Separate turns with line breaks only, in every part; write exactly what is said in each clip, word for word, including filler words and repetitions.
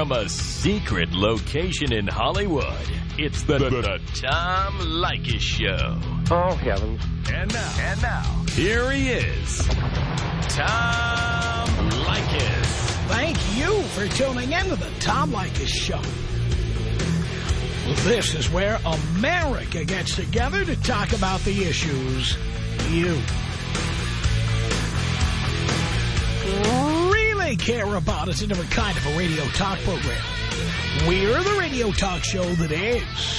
from a secret location in Hollywood, it's the, the, the Tom Leykis Show.
Oh, heavens.
And now, and now, here he is, Tom Leykis.
Thank you for tuning in to the Tom Leykis Show. This is where America gets together to talk about the issues you really care about. It's a different kind of a radio talk program. We're the radio talk show that is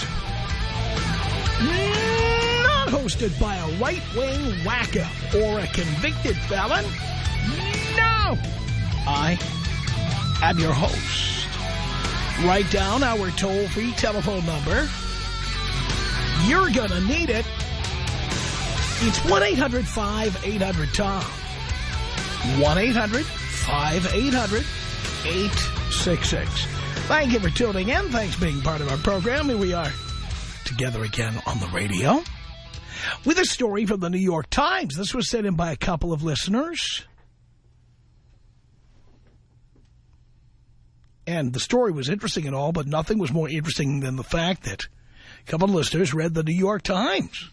not hosted by a right-wing wacko or a convicted felon. No! I am your host. Write down our toll-free telephone number. You're going to need it. It's one eight hundred five eight hundred Tom. one eight hundred five eight hundred eight six six. Thank you for tuning in. Thanks for being part of our program. Here we are together again on the radio with a story from the New York Times. This was sent in by a couple of listeners. And the story was interesting and all, but nothing was more interesting than the fact that a couple of listeners read the New York Times.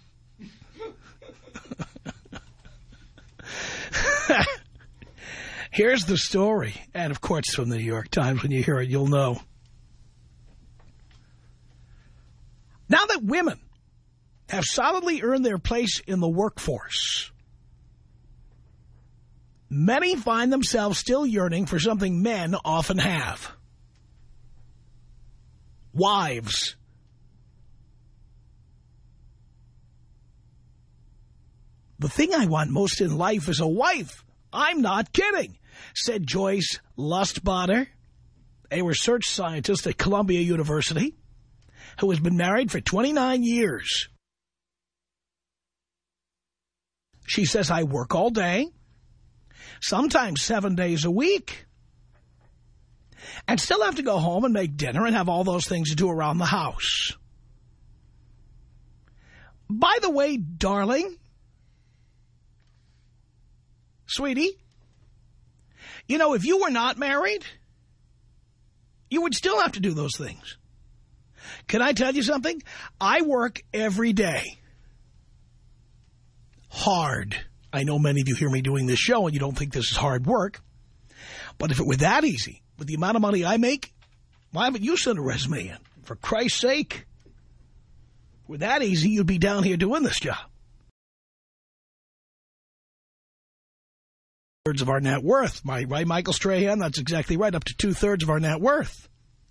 Here's the story. And, of course, it's from the New York Times. When you hear it, you'll know. Now that women have solidly earned their place in the workforce, many find themselves still yearning for something men often have. Wives. The thing I want most in life is a wife. I'm not kidding, said Joyce Lustbader, a research scientist at Columbia University, who has been married for twenty-nine years. She says, I work all day, sometimes seven days a week, and still have to go home and make dinner and have all those things to do around the house. By the way, darling, sweetie, you know, if you were not married, you would still have to do those things. Can I tell you something? I work every day. Hard. I know many of you hear me doing this show and you don't think this is hard work. But if it were that easy, with the amount of money I make, why haven't you sent a resume in? For Christ's sake. With that easy, you'd be down here doing this job. Two-thirds of our net worth. My, right, Michael Strahan? That's exactly right. Up to two-thirds of our net worth.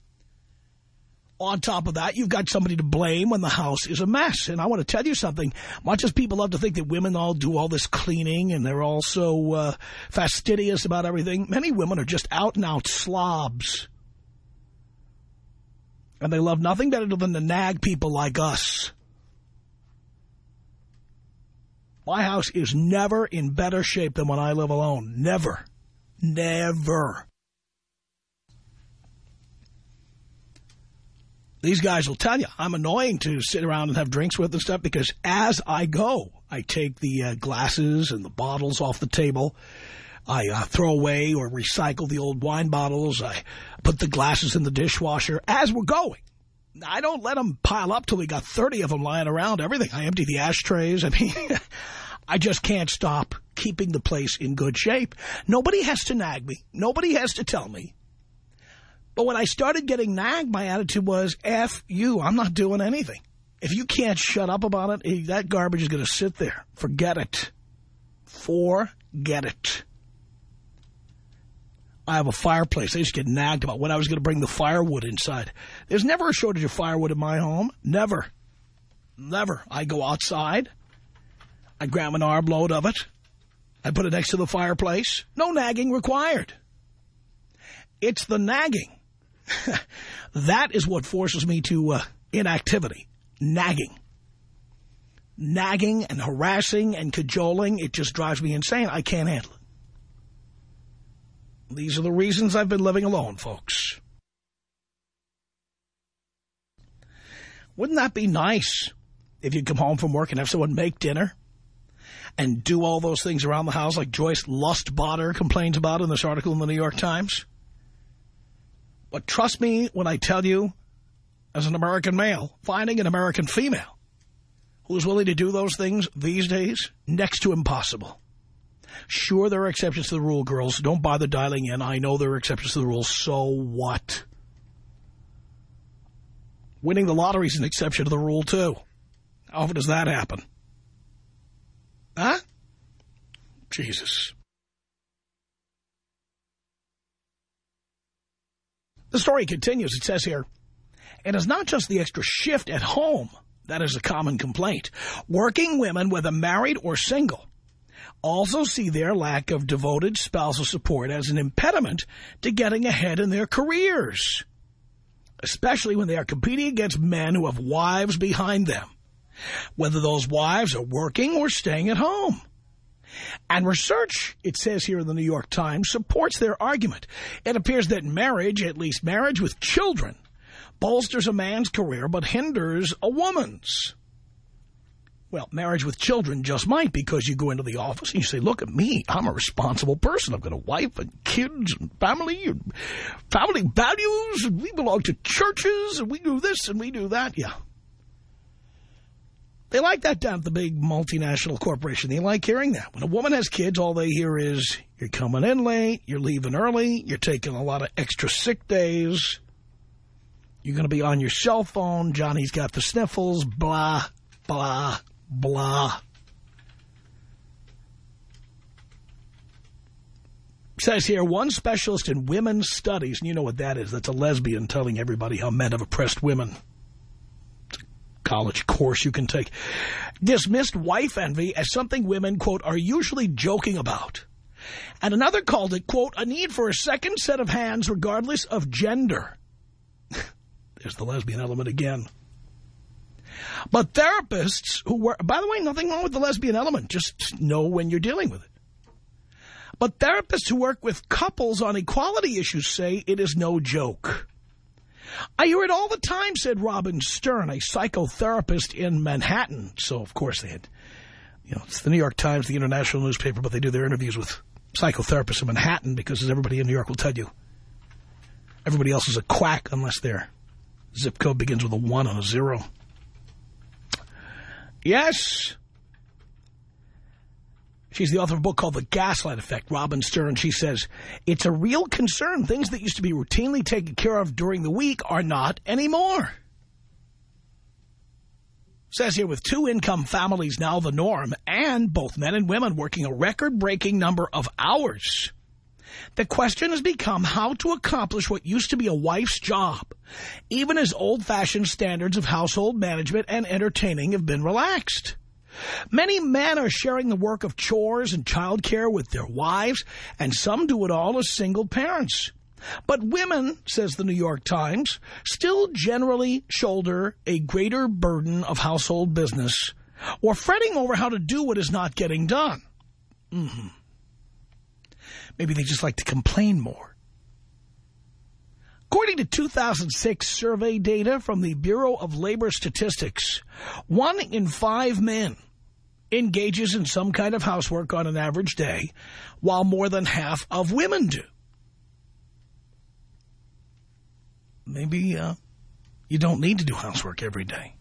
On top of that, you've got somebody to blame when the house is a mess. And I want to tell you something. Much as people love to think that women all do all this cleaning and they're all so uh, fastidious about everything, many women are just out-and-out slobs. And they love nothing better than to nag people like us. My house is never in better shape than when I live alone. Never. Never. These guys will tell you I'm annoying to sit around and have drinks with and stuff because as I go, I take the uh, glasses and the bottles off the table. I uh, throw away or recycle the old wine bottles. I put the glasses in the dishwasher as we're going. I don't let them pile up till we got thirty of them lying around, everything. I empty the ashtrays. I mean, I just can't stop keeping the place in good shape. Nobody has to nag me. Nobody has to tell me. But when I started getting nagged, my attitude was, F you, I'm not doing anything. If you can't shut up about it, that garbage is going to sit there. Forget it. Forget it. I have a fireplace. I used to get nagged about when I was going to bring the firewood inside. There's never a shortage of firewood in my home. Never. Never. I go outside. I grab an armload of it. I put it next to the fireplace. No nagging required. It's the nagging. That is what forces me to uh, inactivity. Nagging. Nagging and harassing and cajoling, it just drives me insane. I can't handle it. These are the reasons I've been living alone, folks. Wouldn't that be nice if you come home from work and have someone make dinner and do all those things around the house like Joyce Lustbader complains about in this article in the New York Times? But trust me when I tell you, as an American male, finding an American female who's willing to do those things these days, next to impossible. Sure, there are exceptions to the rule, girls. Don't bother dialing in. I know there are exceptions to the rule. So what? Winning the lottery is an exception to the rule, too. How often does that happen? Huh? Jesus. The story continues. It says here, it is not just the extra shift at home that is a common complaint. Working women, whether married or single, also see their lack of devoted spousal support as an impediment to getting ahead in their careers, especially when they are competing against men who have wives behind them, whether those wives are working or staying at home. And research, it says here in the New York Times, supports their argument. It appears that marriage, at least marriage with children, bolsters a man's career but hinders a woman's. Well, marriage with children just might, because you go into the office and you say, look at me, I'm a responsible person. I've got a wife and kids and family and family values, and we belong to churches, and we do this and we do that. Yeah. They like that down at the big multinational corporation. They like hearing that. When a woman has kids, all they hear is, you're coming in late, you're leaving early, you're taking a lot of extra sick days, you're going to be on your cell phone, Johnny's got the sniffles, blah, blah, blah. It says here, one specialist in women's studies, and you know what that is, that's a lesbian telling everybody how men have oppressed women. College course you can take, dismissed wife envy as something women, quote, are usually joking about. And another called it, quote, a need for a second set of hands regardless of gender. There's the lesbian element again. But therapists who work, by the way, nothing wrong with the lesbian element. Just know when you're dealing with it. But therapists who work with couples on equality issues say it is no joke. I hear it all the time, said Robin Stern, a psychotherapist in Manhattan. So, of course, they had, you know, it's the New York Times, the international newspaper, but they do their interviews with psychotherapists in Manhattan because, as everybody in New York will tell you, everybody else is a quack unless their zip code begins with a one and a zero. Yes. She's the author of a book called The Gaslight Effect, Robin Stern. She says, it's a real concern. Things that used to be routinely taken care of during the week are not anymore. Says here, with two-income families now the norm, and both men and women working a record-breaking number of hours, the question has become how to accomplish what used to be a wife's job, even as old-fashioned standards of household management and entertaining have been relaxed. Many men are sharing the work of chores and childcare with their wives, and some do it all as single parents. But women, says the New York Times, still generally shoulder a greater burden of household business or fretting over how to do what is not getting done. Mm-hmm. Maybe they just like to complain more. According to two thousand six survey data from the Bureau of Labor Statistics, one in five men engages in some kind of housework on an average day, while more than half of women do. Maybe uh, you don't need to do housework every day.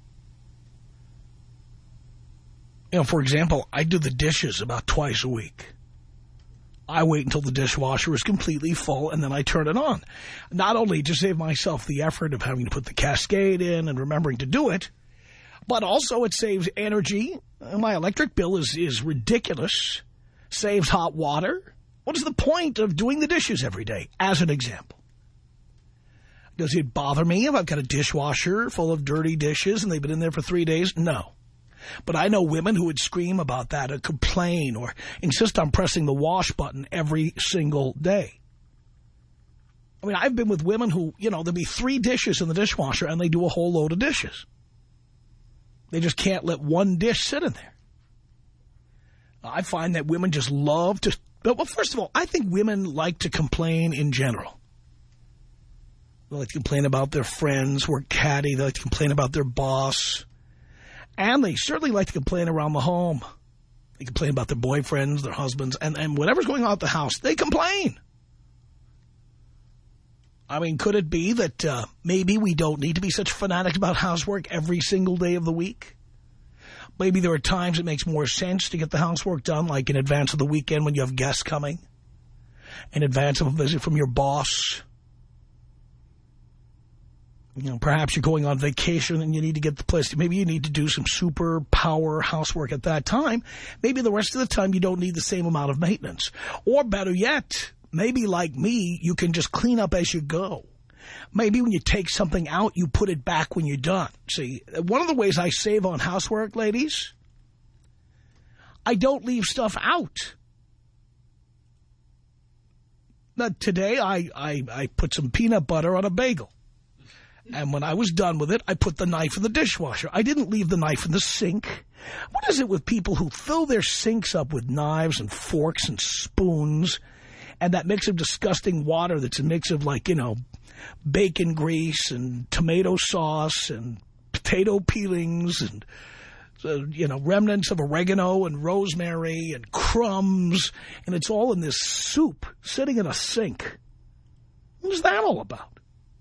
You know, for example, I do the dishes about twice a week. I wait until the dishwasher is completely full, and then I turn it on. Not only to save myself the effort of having to put the cascade in and remembering to do it, but also it saves energy. My electric bill is, is ridiculous. Saves hot water. What is the point of doing the dishes every day, as an example? Does it bother me if I've got a dishwasher full of dirty dishes and they've been in there for three days? No. But I know women who would scream about that or complain or insist on pressing the wash button every single day. I mean, I've been with women who, you know, there'll be three dishes in the dishwasher and they do a whole load of dishes. They just can't let one dish sit in there. I find that women just love to... Well, first of all, I think women like to complain in general. They like to complain about their friends who are catty. They like to complain about their boss. And they certainly like to complain around the home. They complain about their boyfriends, their husbands, and, and whatever's going on at the house, they complain. I mean, could it be that uh, maybe we don't need to be such fanatics about housework every single day of the week? Maybe there are times it makes more sense to get the housework done, like in advance of the weekend when you have guests coming, in advance of a visit from your boss. You know, perhaps you're going on vacation and you need to get the place. Maybe you need to do some super power housework at that time. Maybe the rest of the time you don't need the same amount of maintenance. Or better yet, maybe like me, you can just clean up as you go. Maybe when you take something out, you put it back when you're done. See, one of the ways I save on housework, ladies, I don't leave stuff out. Now, today, I, I, I put some peanut butter on a bagel. And when I was done with it, I put the knife in the dishwasher. I didn't leave the knife in the sink. What is it with people who fill their sinks up with knives and forks and spoons and that mix of disgusting water that's a mix of, like, you know, bacon grease and tomato sauce and potato peelings and, uh, you know, remnants of oregano and rosemary and crumbs, and it's all in this soup sitting in a sink. What is that all about?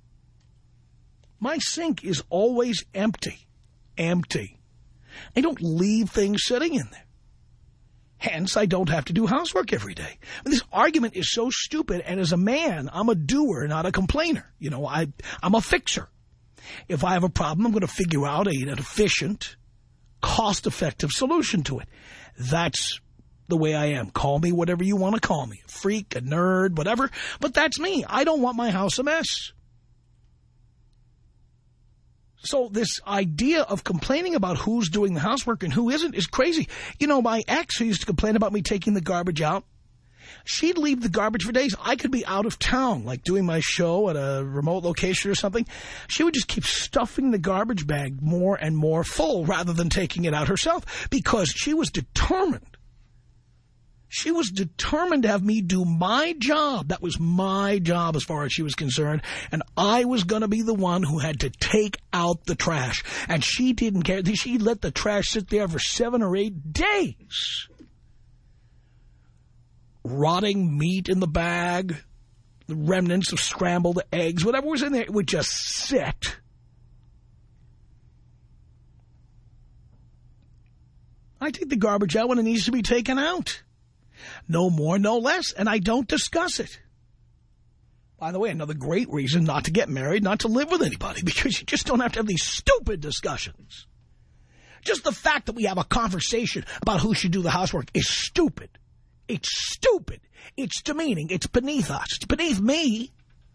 My sink is always empty. Empty. I don't leave things sitting in there. Hence, I don't have to do housework every day. But this argument is so stupid, and as a man, I'm a doer, not a complainer. You know, I, I'm a fixer. If I have a problem, I'm going to figure out a, an efficient, cost-effective solution to it. That's the way I am. Call me whatever you want to call me. A freak, a nerd, whatever. But that's me. I don't want my house a mess. So this idea of complaining about who's doing the housework and who isn't is crazy. You know, my ex, who used to complain about me taking the garbage out, she'd leave the garbage for days. I could be out of town, like doing my show at a remote location or something. She would just keep stuffing the garbage bag more and more full rather than taking it out herself because she was determined. She was determined to have me do my job. That was my job as far as she was concerned. And I was going to be the one who had to take out the trash. And she didn't care. She let the trash sit there for seven or eight days. Rotting meat in the bag, the remnants of scrambled eggs, whatever was in there, it would just sit. I take the garbage out when it needs to be taken out. No more, no less, and I don't discuss it. By the way, another great reason not to get married, not to live with anybody, because you just don't have to have these stupid discussions. Just the fact that we have a conversation about who should do the housework is stupid. It's stupid. It's demeaning. It's beneath us. It's beneath me.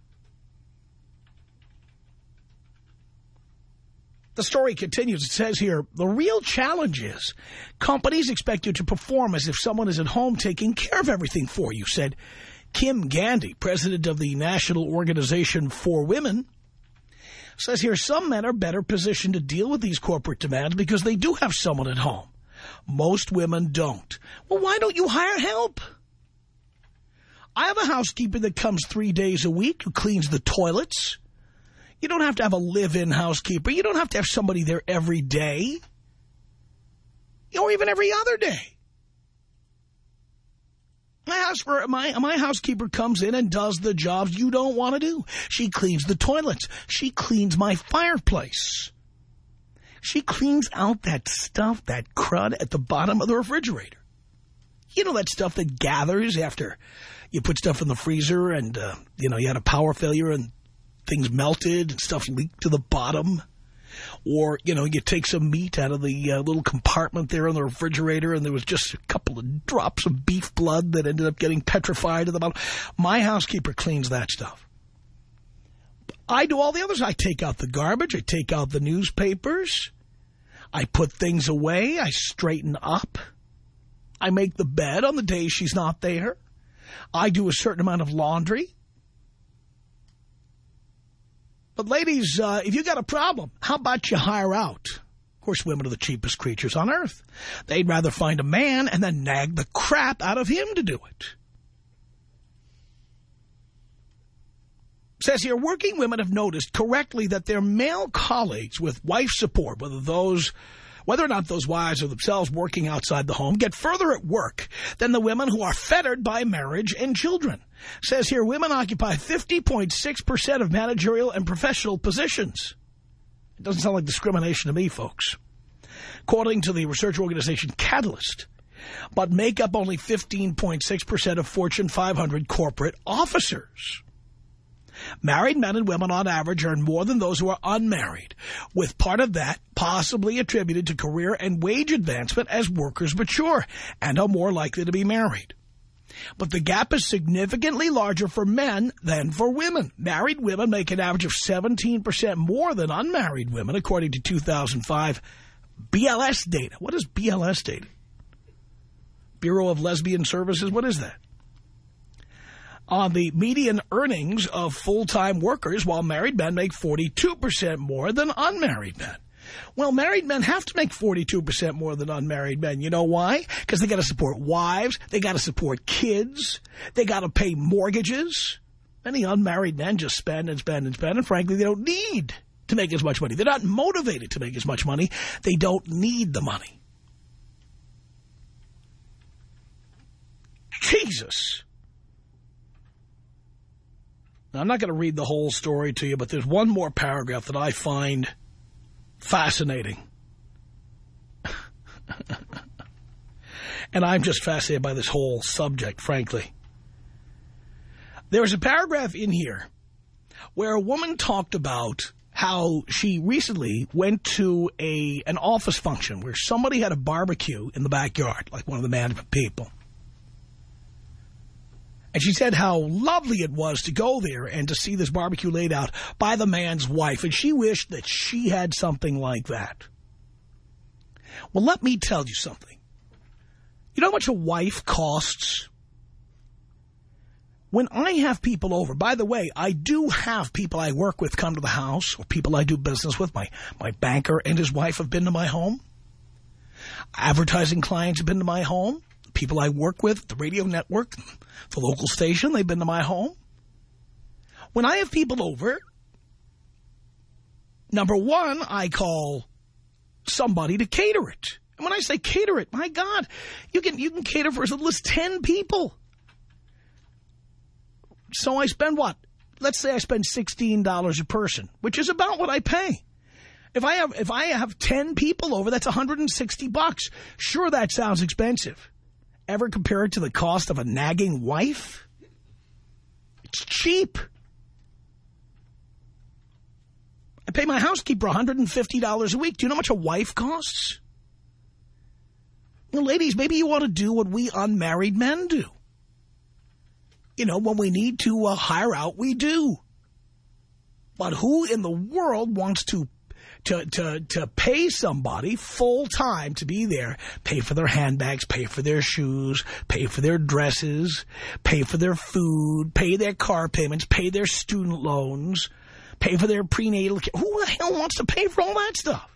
The story continues. It says here, the real challenge is companies expect you to perform as if someone is at home taking care of everything for you, said Kim Gandhi, president of the National Organization for Women. Says here, some men are better positioned to deal with these corporate demands because they do have someone at home. Most women don't. Well, why don't you hire help? I have a housekeeper that comes three days a week who cleans the toilets. You don't have to have a live-in housekeeper. You don't have to have somebody there every day. Or even every other day. My, house, my, my housekeeper comes in and does the jobs you don't want to do. She cleans the toilets. She cleans my fireplace. She cleans out that stuff, that crud at the bottom of the refrigerator. You know, that stuff that gathers after you put stuff in the freezer and, uh, you know, you had a power failure and things melted and stuff leaked to the bottom. Or, you know, you take some meat out of the uh, little compartment there in the refrigerator and there was just a couple of drops of beef blood that ended up getting petrified at the bottom. My housekeeper cleans that stuff. I do all the others. I take out the garbage. I take out the newspapers. I put things away. I straighten up. I make the bed on the days she's not there. I do a certain amount of laundry. But ladies, uh, if you got a problem, how about you hire out? Of course, women are the cheapest creatures on earth. They'd rather find a man and then nag the crap out of him to do it. It says here, working women have noticed correctly that their male colleagues with wife support, whether those whether or not those wives are themselves working outside the home, get further at work than the women who are fettered by marriage and children. Says here, women occupy fifty point six percent of managerial and professional positions. It doesn't sound like discrimination to me, folks. According to the research organization Catalyst, but make up only fifteen point six percent of Fortune five hundred corporate officers. Married men and women on average earn more than those who are unmarried, with part of that possibly attributed to career and wage advancement as workers mature and are more likely to be married. But the gap is significantly larger for men than for women. Married women make an average of seventeen percent more than unmarried women, according to two thousand five B L S data. What is B L S data? Bureau of Lesbian Services? What is that? On the median earnings of full-time workers, while married men make forty-two percent more than unmarried men. Well, married men have to make forty-two percent more than unmarried men. You know why? Because they got to support wives. They got to support kids. They got to pay mortgages. Many unmarried men just spend and spend and spend, and frankly, they don't need to make as much money. They're not motivated to make as much money. They don't need the money. Jesus. Now, I'm not going to read the whole story to you, but there's one more paragraph that I find fascinating. And I'm just fascinated by this whole subject, frankly. There's a paragraph in here where a woman talked about how she recently went to a an office function where somebody had a barbecue in the backyard, like one of the management people. And she said how lovely it was to go there and to see this barbecue laid out by the man's wife. And she wished that she had something like that. Well, let me tell you something. You know how much a wife costs? When I have people over, by the way, I do have people I work with come to the house, or people I do business with. My, my banker and his wife have been to my home. Advertising clients have been to my home. People I work with, the radio network, the local station, they've been to my home. When I have people over, number one, I call somebody to cater it. And when I say cater it, my God, you can you can cater for as little as ten people. So I spend what? Let's say I spend sixteen dollars a person, which is about what I pay. If I have if I have ten people over, that's one hundred sixty bucks. Sure, that sounds expensive. Ever compare it to the cost of a nagging wife? It's cheap. I pay my housekeeper one hundred fifty dollars a week. Do you know how much a wife costs? You know, ladies, maybe you want to do what we unmarried men do. You know, when we need to uh, hire out, we do. But who in the world wants to To, to, to pay somebody full time to be there, pay for their handbags, pay for their shoes, pay for their dresses, pay for their food, pay their car payments, pay their student loans, pay for their prenatal care? Who the hell wants to pay for all that stuff?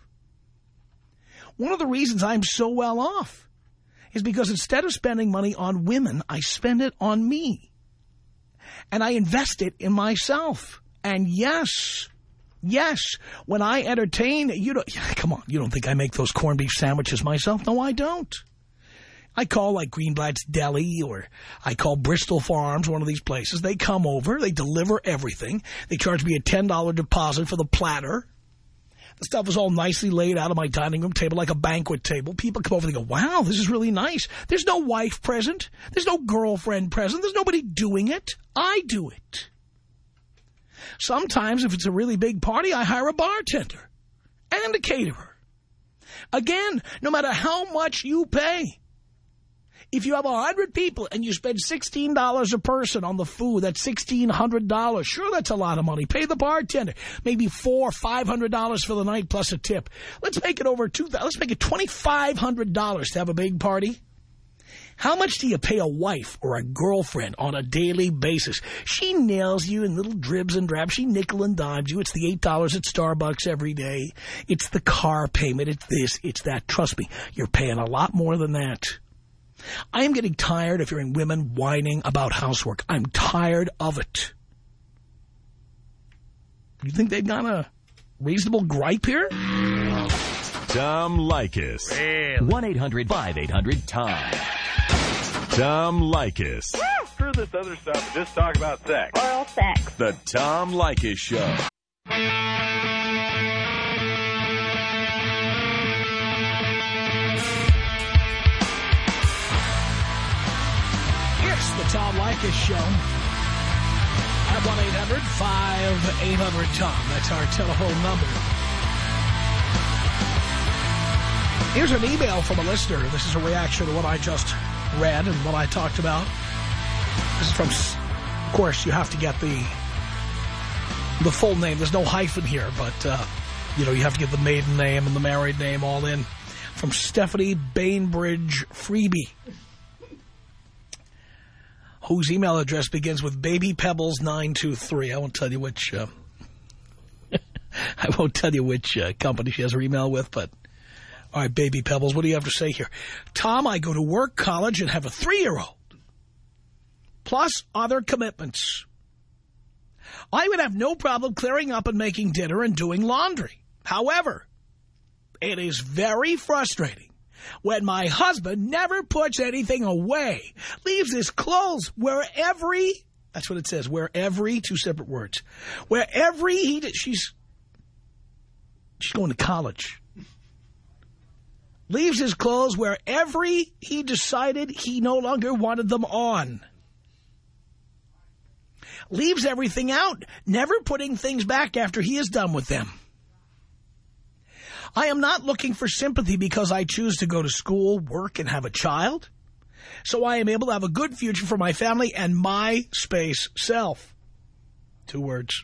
One of the reasons I'm so well off is because instead of spending money on women, I spend it on me. And I invest it in myself. And yes... Yes, when I entertain, you don't, come on, you don't think I make those corned beef sandwiches myself? No, I don't. I call like Greenblatt's Deli, or I call Bristol Farms, one of these places. They come over, they deliver everything. They charge me a ten dollar deposit for the platter. The stuff is all nicely laid out on my dining room table like a banquet table. People come over and they go, wow, this is really nice. There's no wife present. There's no girlfriend present. There's nobody doing it. I do it. Sometimes, if it's a really big party, I hire a bartender and a caterer. Again, no matter how much you pay, if you have one hundred people and you spend sixteen dollars a person on the food, that's sixteen hundred dollars. Sure, that's a lot of money. Pay the bartender maybe four hundred dollars, five hundred dollars for the night plus a tip. Let's make it over two thousand dollars. Let's make it twenty-five hundred dollars to have a big party. How much do you pay a wife or a girlfriend on a daily basis? She nails you in little dribs and drabs. She nickel and dimes you. It's the eight dollars at Starbucks every day. It's the car payment. It's this. It's that. Trust me, you're paying a lot more than that. I am getting tired of hearing women whining about housework. I'm tired of it. You think they've got a reasonable gripe here?
Tom Leykis.
Really?
one eight hundred five eight hundred Tom. Tom Leykis.
Screw this other stuff and just talk about sex.
Oral sex.
The Tom Leykis Show.
It's the Tom Leykis Show at one eight hundred five eight hundred Tom. That's our telephone number. Here's an email from a listener. This is a reaction to what I just read and what I talked about. This is from, of course, you have to get the the full name. There's no hyphen here, but, uh, you know, you have to get the maiden name and the married name all in. From Stephanie Bainbridge Freebie, whose email address begins with baby pebbles nine two three. I won't tell you which, uh, I won't tell you which uh, company she has her email with, but all right, Baby Pebbles, what do you have to say here? Tom, I go to work, college, and have a three-year-old, plus other commitments. I would have no problem clearing up and making dinner and doing laundry. However, it is very frustrating when my husband never puts anything away, leaves his clothes wherever he, that's what it says, wherever he, two separate words, wherever he, she's, she's going to college. Leaves his clothes wherever he decided he no longer wanted them on. Leaves everything out, never putting things back after he is done with them. I am not looking for sympathy because I choose to go to school, work, and have a child. So I am able to have a good future for my family and my space self. Two words.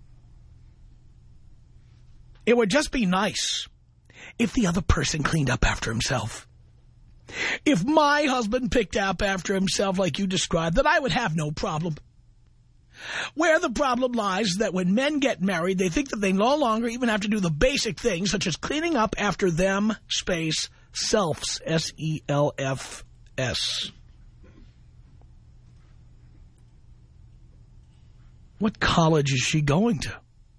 It would just be nice if the other person cleaned up after himself. If my husband picked up after himself like you described, then I would have no problem. Where the problem lies is that when men get married, they think that they no longer even have to do the basic things, such as cleaning up after them, space, selves, S E L F S. What college is she going to?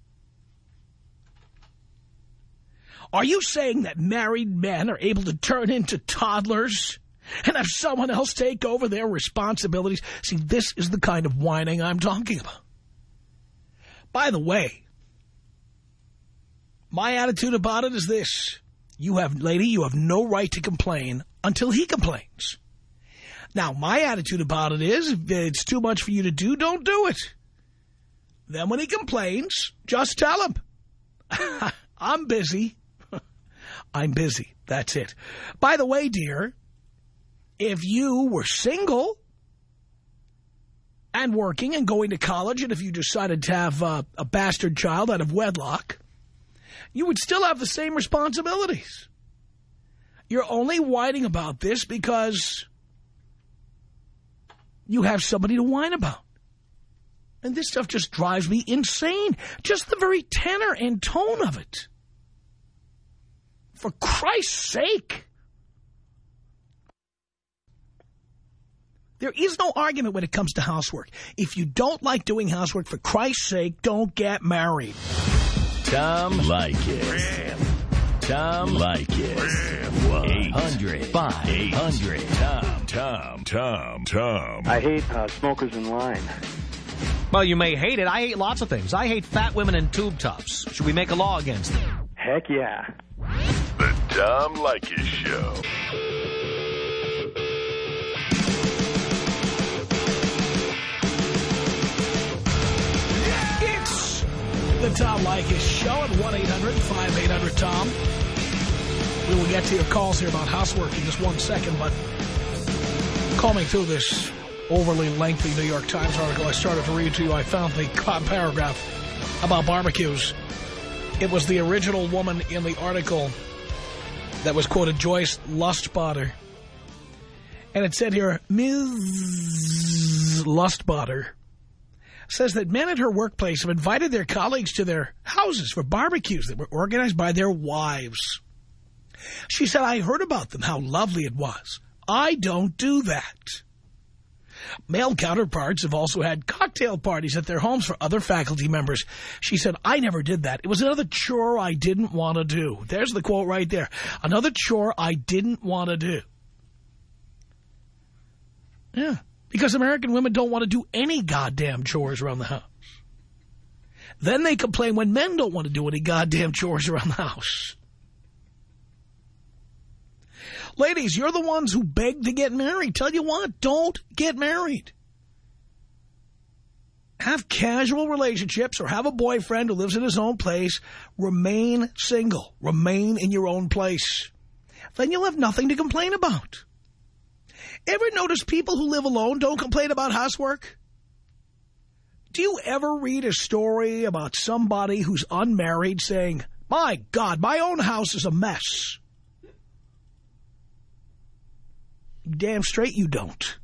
Are you saying that married men are able to turn into toddlers and have someone else take over their responsibilities? See, this is the kind of whining I'm talking about. By the way, my attitude about it is this. You have, lady, you have no right to complain until he complains. Now, my attitude about it is, if it's too much for you to do, don't do it. Then when he complains, just tell him, I'm busy. I'm busy. That's it. By the way, dear, if you were single and working and going to college, and if you decided to have uh, a bastard child out of wedlock, you would still have the same responsibilities. You're only whining about this because you have somebody to whine about. And this stuff just drives me insane. Just the very tenor and tone of it. For Christ's sake. There is no argument when it comes to housework. If you don't like doing housework, for Christ's sake, don't get married.
Tom Leykis. Tom Leykis. eight hundred five eight hundred Tom. Tom. Tom. Tom.
I hate uh, smokers in line.
Well, you may hate it. I hate lots of things. I hate fat women in tube tops. Should we make a law against them?
Heck yeah.
The Tom Leykis Show.
It's the Tom Leykis Show at one eight hundred five eight hundred Tom. We will get to your calls here about housework in just one second, but combing through this overly lengthy New York Times article I started to read to you, I found the paragraph about barbecues. It was the original woman in the article that was quoted, Joyce Lustbader. And it said here, Miz Lustbader says that men at her workplace have invited their colleagues to their houses for barbecues that were organized by their wives. She said, I heard about them, how lovely it was. I don't do that. Male counterparts have also had cocktail parties at their homes for other faculty members. She said, I never did that. It was another chore I didn't want to do. There's the quote right there. Another chore I didn't want to do. Yeah, because American women don't want to do any goddamn chores around the house. Then they complain when men don't want to do any goddamn chores around the house. Ladies, you're the ones who beg to get married. Tell you what, don't get married. Have casual relationships or have a boyfriend who lives in his own place. Remain single. Remain in your own place. Then you'll have nothing to complain about. Ever notice people who live alone don't complain about housework? Do you ever read a story about somebody who's unmarried saying, my God, my own house is a mess? Damn straight you don't.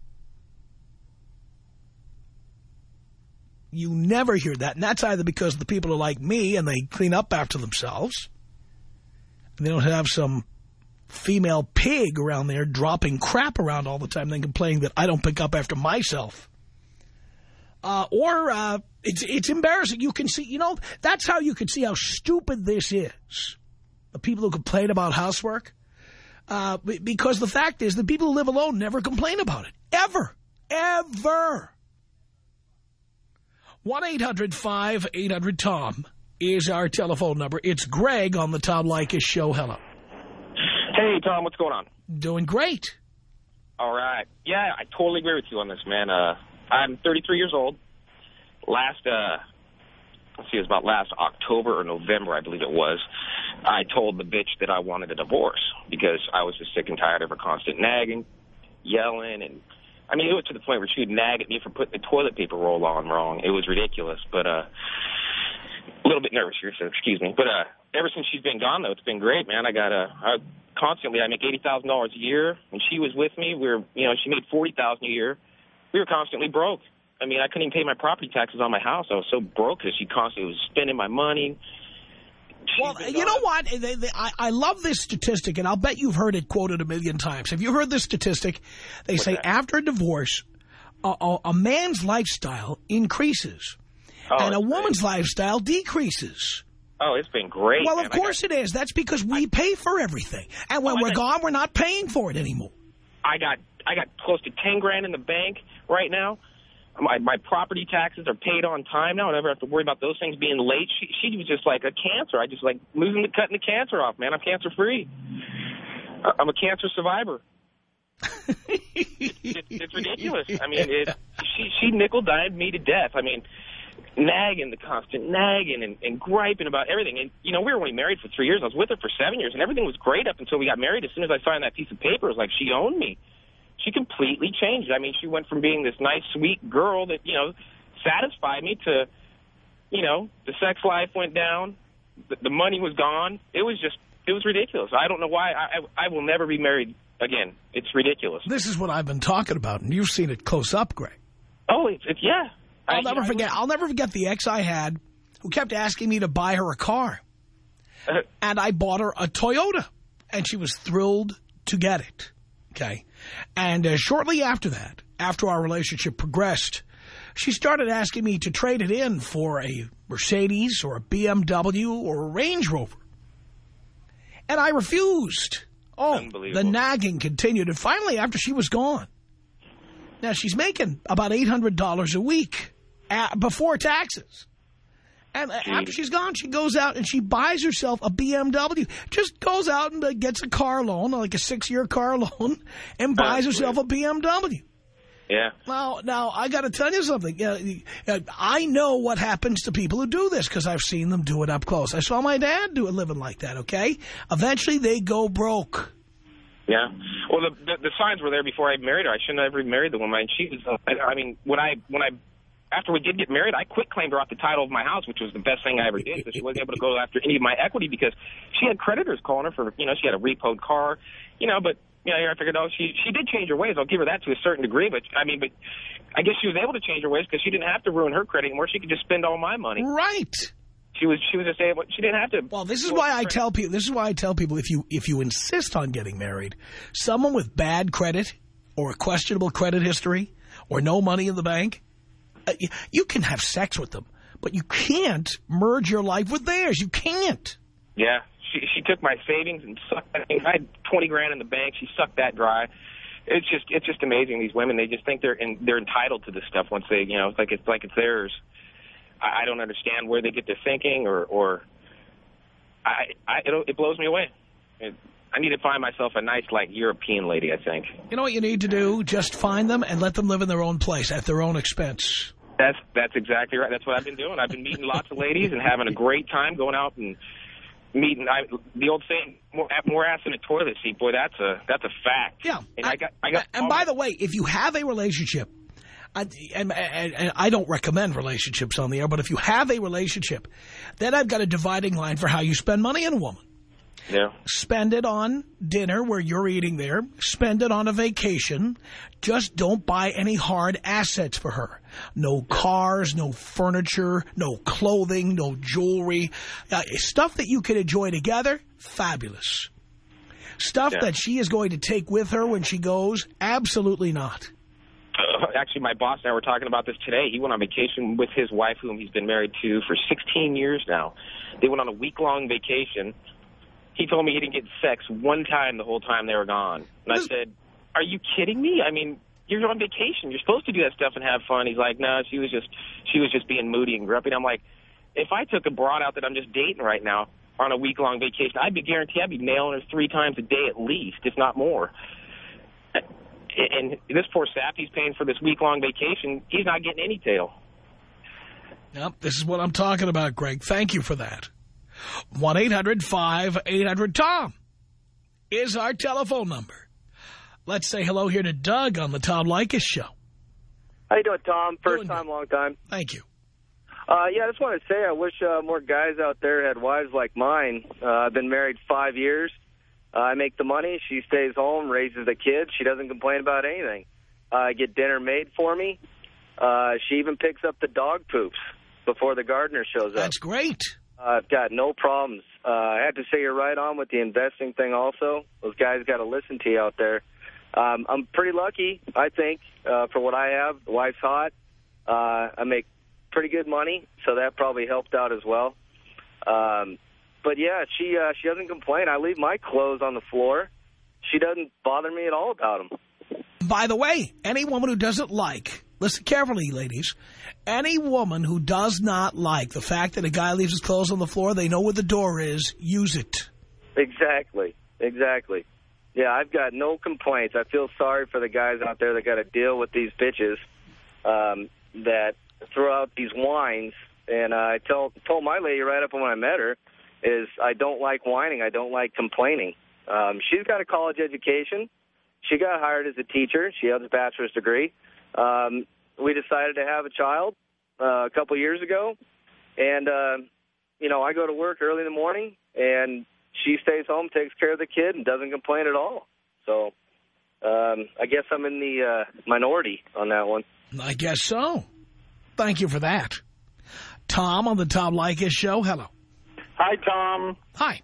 You never hear that. And that's either because the people are like me and they clean up after themselves. And they don't have some female pig around there dropping crap around all the time, then complaining that I don't pick up after myself. Uh, or uh, it's, it's embarrassing. You can see, you know, that's how you can see how stupid this is. The people who complain about housework. Uh, because the fact is, the people who live alone never complain about it. Ever. Ever. one eight hundred five eight hundred Tom is our telephone number. It's Greg on the Tom Leykis Show. Hello.
Hey, Tom, what's going on?
Doing great.
All right. Yeah, I totally agree with you on this, man. Uh, I'm thirty-three years old. Last, uh, let's see, it was about last October or November, I believe it was. I told the bitch that I wanted a divorce because I was just sick and tired of her constant nagging, yelling, and I mean, it was to the point where she would nag at me for putting the toilet paper roll on wrong. It was ridiculous, but uh, a little bit nervous here, so excuse me. But uh, ever since she's been gone, though, it's been great, man. I got a I, constantly. I make eighty thousand dollars a year. When she was with me, we were, you know, she made forty thousand dollars a year. We were constantly broke. I mean, I couldn't even pay my property taxes on my house. I was so broke because she constantly was spending my money.
Well, you know what? They, they, I, I love this statistic, and I'll bet you've heard it quoted a million times. Have you heard this statistic? They
What's
say
that? After
a divorce, a, a, a man's lifestyle increases,
oh,
and a woman's
great.
lifestyle decreases.
Oh, it's been great.
Well,
man.
of course
got,
it is. That's because we I, pay for everything. And when
oh,
we're
got,
gone, we're not paying for it anymore.
I got I got close to ten grand in the bank right now. My my property taxes are paid on time now. I never have to worry about those things being late. She she was just like a cancer. I just like losing the cutting the cancer off, man. I'm cancer free. I'm a cancer survivor. it's, it's, it's ridiculous. I mean, it, she she nickel dimed me to death. I mean, nagging, the constant nagging and, and griping about everything. And you know, we were only married for three years. I was with her for seven years, and everything was great up until we got married. As soon as I signed that piece of paper, it was like she owned me. She completely changed. I mean, she went from being this nice, sweet girl that, you know, satisfied me to, you know, the sex life went down. The, the money was gone. It was just, it was ridiculous. I don't know why. I, I, I will never be married again. It's ridiculous.
This is what I've been talking about, and you've seen it close up, Greg.
Oh, it's, it's yeah.
I'll
I,
never
you know,
forget.
I was,
I'll never forget the ex I had who kept asking me to buy her a car.
Uh,
and I bought her a Toyota, and she was thrilled to get it. Okay. And uh, shortly after that, after our relationship progressed, she started asking me to trade it in for a Mercedes or a B M W or a Range Rover. And I refused. Oh, the nagging continued. And finally, after she was gone, now she's making about eight hundred dollars a week at, before taxes. And Jeez. after she's gone, she goes out and she buys herself a B M W. Just goes out and uh, gets a car loan, like a six-year car loan, and buys That's herself weird. a B M W.
Yeah.
Now, now I got to tell you something. Uh, uh, I know what happens to people who do this because I've seen them do it up close. I saw my dad do it living like that, okay? Eventually, they go broke.
Yeah. Well, the, the the signs were there before I married her. I shouldn't have ever married the woman. She was. Uh, I, I mean, when I when I. After we did get married, I quit claimed her off the title of my house, which was the best thing I ever did, because she wasn't able to go after any of my equity because she had creditors calling her for, you know, she had a repoed car, you know, but, you know, I figured, oh, she, she did change her ways. I'll give her that to a certain degree, but, I mean, but I guess she was able to change her ways because she didn't have to ruin her credit anymore. She could just spend all my money.
Right.
She was, she was just able, she didn't have to.
Well, this is why I tell people, this is why I tell people if you, if you insist on getting married, someone with bad credit or a questionable credit history or no money in the bank, uh, you, you can have sex with them, but you can't merge your life with theirs. You can't.
Yeah, she she took my savings and sucked. I mean, I had twenty grand in the bank. She sucked that dry. It's just it's just amazing. These women, they just think they're in, they're entitled to this stuff once they, you know, it's like it's like it's theirs. I, I don't understand where they get their thinking, or or I, I it, it blows me away. It, I need to find myself a nice, like, European lady, I think.
You know what you need to do? Just find them and let them live in their own place at their own expense.
That's that's exactly right. That's what I've been doing. I've been meeting lots of ladies and having a great time going out and meeting. I, the old saying, more, more ass in a toilet seat. Boy, that's a that's a fact.
Yeah.
And I, I got. I got.
And by the way, if you have a relationship, I, and, and, and I don't recommend relationships on the air, but if you have a relationship, then I've got a dividing line for how you spend money on a woman.
Yeah.
Spend it on dinner where you're eating there. Spend it on a vacation. Just don't buy any hard assets for her. No cars, no furniture, no clothing, no jewelry. Uh, stuff that you can enjoy together, fabulous. Stuff
Yeah.
that she is going to take with her when she goes, absolutely not.
Uh, actually, my boss and I were talking about this today. He went on vacation with his wife, whom he's been married to for sixteen years now. They went on a week-long vacation. He told me he didn't get sex one time the whole time they were gone. And I said, are you kidding me? I mean, you're on vacation. You're supposed to do that stuff and have fun. He's like, no, she was just she was just being moody and grumpy. And I'm like, if I took a broad out that I'm just dating right now on a week-long vacation, I'd be guaranteed I'd be nailing her three times a day at least, if not more. And this poor sap, he's paying for this week-long vacation. He's not getting any tail.
Yep, this is what I'm talking about, Greg. Thank you for that. one eight hundred five eight hundred Tom is our telephone number. Let's say hello here to Doug on the Tom Leykis Show.
How you doing, Tom? First
Doing
time,
good.
long time.
Thank you.
Uh, yeah, I just wanted to say I wish uh, more guys out there had wives like mine. Uh, I've been married five years. Uh, I make the money. She stays home, raises the kids. She doesn't complain about anything. Uh, I get dinner made for me. Uh, she even picks up the dog poops before the gardener shows up.
That's great.
Uh, I've got no problems. Uh, I have to say you're right on with the investing thing also. Those guys got to listen to you out there. Um, I'm pretty lucky, I think, uh, for what I have. The wife's hot. Uh, I make pretty good money, so that probably helped out as well. Um, but, yeah, she uh, she doesn't complain. I leave my clothes on the floor. She doesn't bother me at all about them.
By the way, any woman who doesn't like, listen carefully, ladies, any woman who does not like the fact that a guy leaves his clothes on the floor, they know where the door is, use it.
Exactly, exactly. Yeah, I've got no complaints. I feel sorry for the guys out there that got to deal with these bitches um, that throw out these whines. And uh, I tell, told my lady right up when I met her is I don't like whining. I don't like complaining. Um, she's got a college education. She got hired as a teacher. She has a bachelor's degree. Um, we decided to have a child uh, a couple years ago. And, uh, you know, I go to work early in the morning, and she stays home, takes care of the kid, and doesn't complain at all. So um, I guess I'm in the uh, minority on that one.
I guess so. Thank you for that. Tom on the Tom Leykis Show. Hello.
Hi, Tom.
Hi.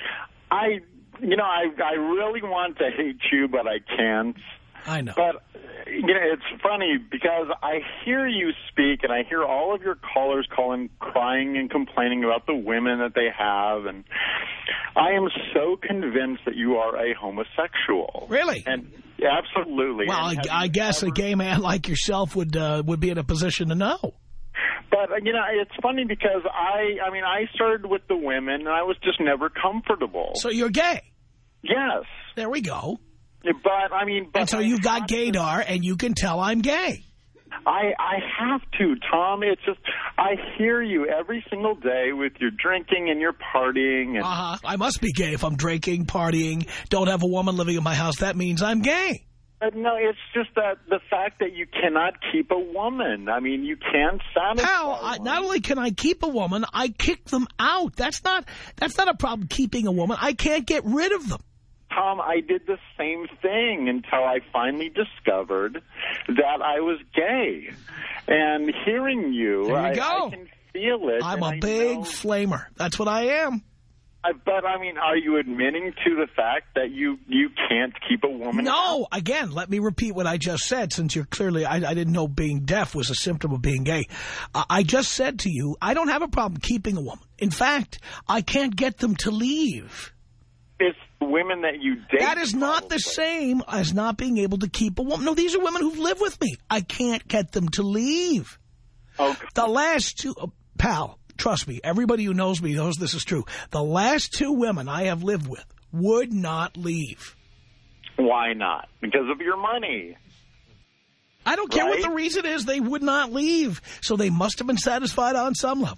I, you know, I I really want to hate you, but I can't.
I know.
But, you know, it's funny because I hear you speak, and I hear all of your callers calling, crying and complaining about the women that they have, and I am so convinced that you are a homosexual.
Really?
And absolutely.
Well,
and
I, I guess
ever...
a gay man like yourself would uh, would be in a position to know.
But, you know, it's funny because I, I mean, I started with the women, and I was just never comfortable.
So you're gay?
Yes.
There we go.
But, I mean... But
and so
I
you've got gaydar,
to,
and you can tell I'm gay.
I, I have to, Tom. It's just, I hear you every single day with your drinking and your partying. And
uh-huh. I must be gay if I'm drinking, partying, don't have a woman living in my house. That means I'm gay.
No, it's just that the fact that you cannot keep a woman. I mean, you can't satisfy
How? I, not only can I keep a woman, I kick them out. That's not that's not a problem keeping a woman. I can't get rid of them.
Tom, I did the same thing until I finally discovered that I was gay. And hearing you,
there you
I,
go.
I can feel it.
I'm a
I
big
know...
flamer. That's what I am.
I, but, I mean, are you admitting to the fact that you, you can't keep a woman?
No. Again, let me repeat what I just said, since you're clearly, I, I didn't know being deaf was a symptom of being gay. Uh, I just said to you, I don't have a problem keeping a woman. In fact, I can't get them to leave.
It's women that you date.
That is not
probably.
the same as not being able to keep a woman. No, these are women who've lived with me. I can't get them to leave.
Okay.
The last two, uh, pal, trust me, everybody who knows me knows this is true. The last two women I have lived with would not leave.
Why not? Because of your money.
I don't care
Right?
what the reason is. They would not leave. So they must have been satisfied on some level.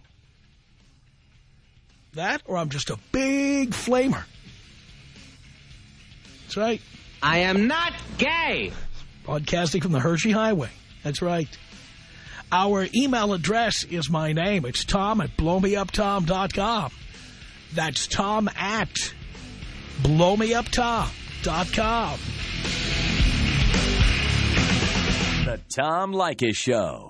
That, or I'm just a big flamer. That's right.
I am not gay.
Broadcasting from the Hershey Highway. That's right. Our email address is my name. It's Tom at blow me up tom dot com. That's Tom at blow me up tom dot com.
The Tom Leykis Show.